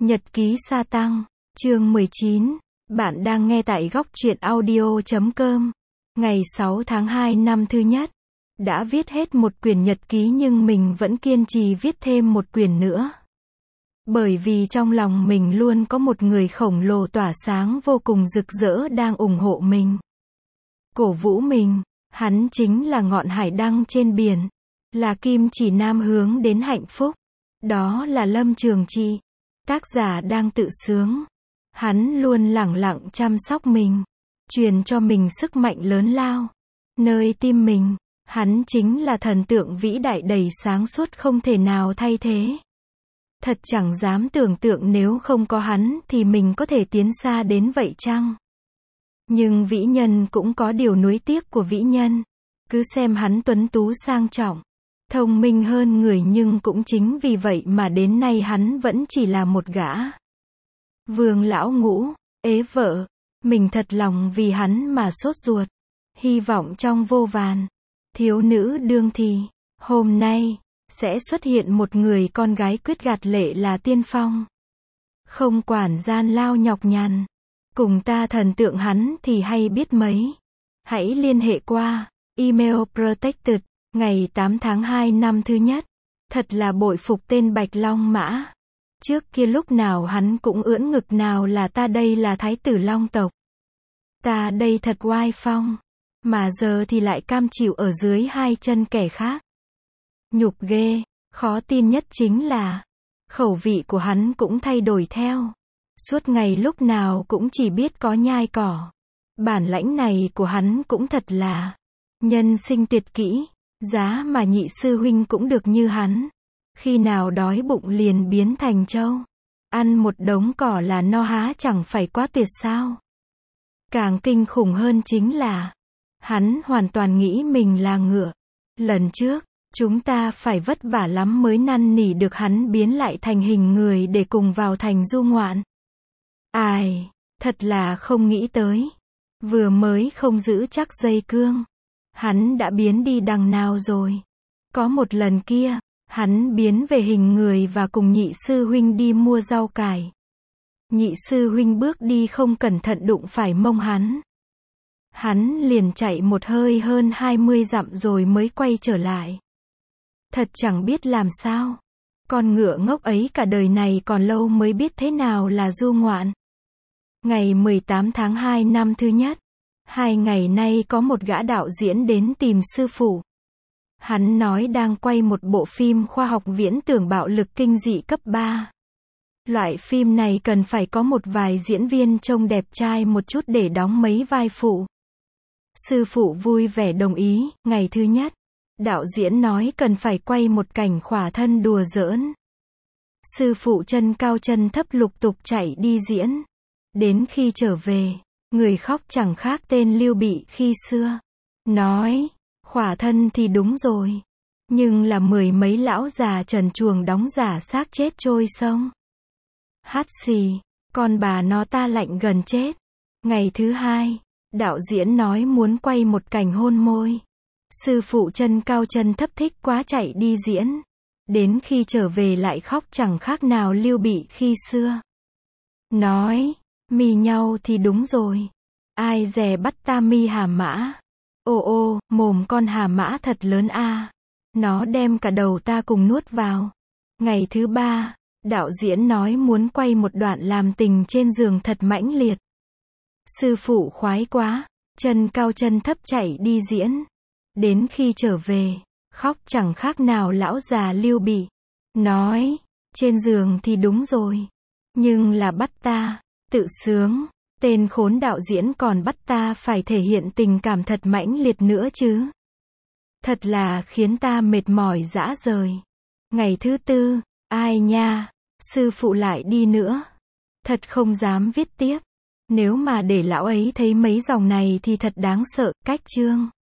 Nhật ký sa tăng, chương 19. Bạn đang nghe tại góc truyện audio.com. Ngày 6 tháng 2 năm thứ nhất. Đã viết hết một quyển nhật ký nhưng mình vẫn kiên trì viết thêm một quyển nữa. Bởi vì trong lòng mình luôn có một người khổng lồ tỏa sáng vô cùng rực rỡ đang ủng hộ mình, cổ vũ mình. Hắn chính là ngọn hải đăng trên biển, là kim chỉ nam hướng đến hạnh phúc. Đó là Lâm Trường Trì, tác giả đang tự sướng. Hắn luôn lẳng lặng chăm sóc mình, truyền cho mình sức mạnh lớn lao. Nơi tim mình, hắn chính là thần tượng vĩ đại đầy sáng suốt không thể nào thay thế. Thật chẳng dám tưởng tượng nếu không có hắn thì mình có thể tiến xa đến vậy chăng? Nhưng vĩ nhân cũng có điều nuối tiếc của vĩ nhân. Cứ xem hắn tuấn tú sang trọng, thông minh hơn người nhưng cũng chính vì vậy mà đến nay hắn vẫn chỉ là một gã vương lão ngũ, ế vợ. Mình thật lòng vì hắn mà sốt ruột. Hy vọng trong vô vàn thiếu nữ đương thì, hôm nay, sẽ xuất hiện một người con gái quyết gạt lệ là tiên phong. Không quản gian lao nhọc nhằn. Cùng ta thần tượng hắn thì hay biết mấy. Hãy liên hệ qua email protected, ngày 8 tháng 2 năm thứ nhất. Thật là bội phục tên Bạch Long Mã. Trước kia lúc nào hắn cũng ưỡn ngực nào là ta đây là thái tử Long tộc. Ta đây thật oai phong. Mà giờ thì lại cam chịu ở dưới hai chân kẻ khác. Nhục ghê. Khó tin nhất chính là khẩu vị của hắn cũng thay đổi theo. Suốt ngày lúc nào cũng chỉ biết có nhai cỏ. Bản lãnh này của hắn cũng thật là nhân sinh tuyệt kỹ. Giá mà nhị sư huynh cũng được như hắn. Khi nào đói bụng liền biến thành trâu. Ăn một đống cỏ là no há chẳng phải quá tuyệt sao. Càng kinh khủng hơn chính là hắn hoàn toàn nghĩ mình là ngựa. Lần trước, chúng ta phải vất vả lắm mới năn nỉ được hắn biến lại thành hình người để cùng vào thành du ngoạn. Ai, thật là không nghĩ tới. Vừa mới không giữ chắc dây cương, hắn đã biến đi đằng nào rồi. Có một lần kia, hắn biến về hình người và cùng nhị sư huynh đi mua rau cải. Nhị sư huynh bước đi không cẩn thận đụng phải mông hắn. Hắn liền chạy một hơi hơn 20 dặm rồi mới quay trở lại. Thật chẳng biết làm sao. Con ngựa ngốc ấy cả đời này còn lâu mới biết thế nào là du ngoạn. Ngày 18 tháng 2 năm thứ nhất. 2 ngày nay có một gã đạo diễn đến tìm sư phụ. Hắn nói đang quay một bộ phim khoa học viễn tưởng bạo lực kinh dị cấp 3. Loại phim này cần phải có một vài diễn viên trông đẹp trai một chút để đóng mấy vai phụ. Sư phụ vui vẻ đồng ý. Ngày thứ nhất, đạo diễn nói cần phải quay một cảnh khỏa thân đùa giỡn. Sư phụ chân cao chân thấp lục tục chạy đi diễn. Đến khi trở về, người khóc chẳng khác tên Lưu Bị khi xưa. Nói, khỏa thân thì đúng rồi. Nhưng là mười mấy lão già trần truồng đóng giả xác chết trôi sông. Hát xì, con bà nó ta lạnh gần chết. Ngày thứ hai, đạo diễn nói muốn quay một cảnh hôn môi. Sư phụ chân cao chân thấp thích quá chạy đi diễn. Đến khi trở về lại khóc chẳng khác nào Lưu Bị khi xưa. Nói, mì nhau thì đúng rồi. Ai dè bắt ta mi hà mã. Ô ô, mồm con hà mã thật lớn a. Nó đem cả đầu ta cùng nuốt vào. Ngày thứ ba, đạo diễn nói muốn quay một đoạn làm tình trên giường thật mãnh liệt. Sư phụ khoái quá, chân cao chân thấp chạy đi diễn. Đến khi trở về, khóc chẳng khác nào lão già Lưu Bị. Nói, trên giường thì đúng rồi. Nhưng là bắt ta, tự sướng. Tên khốn đạo diễn còn bắt ta phải thể hiện tình cảm thật mãnh liệt nữa chứ. Thật là khiến ta mệt mỏi rã rời. Ngày thứ tư, ai nha, sư phụ lại đi nữa. Thật không dám viết tiếp. Nếu mà để lão ấy thấy mấy dòng này thì thật đáng sợ. Cách chương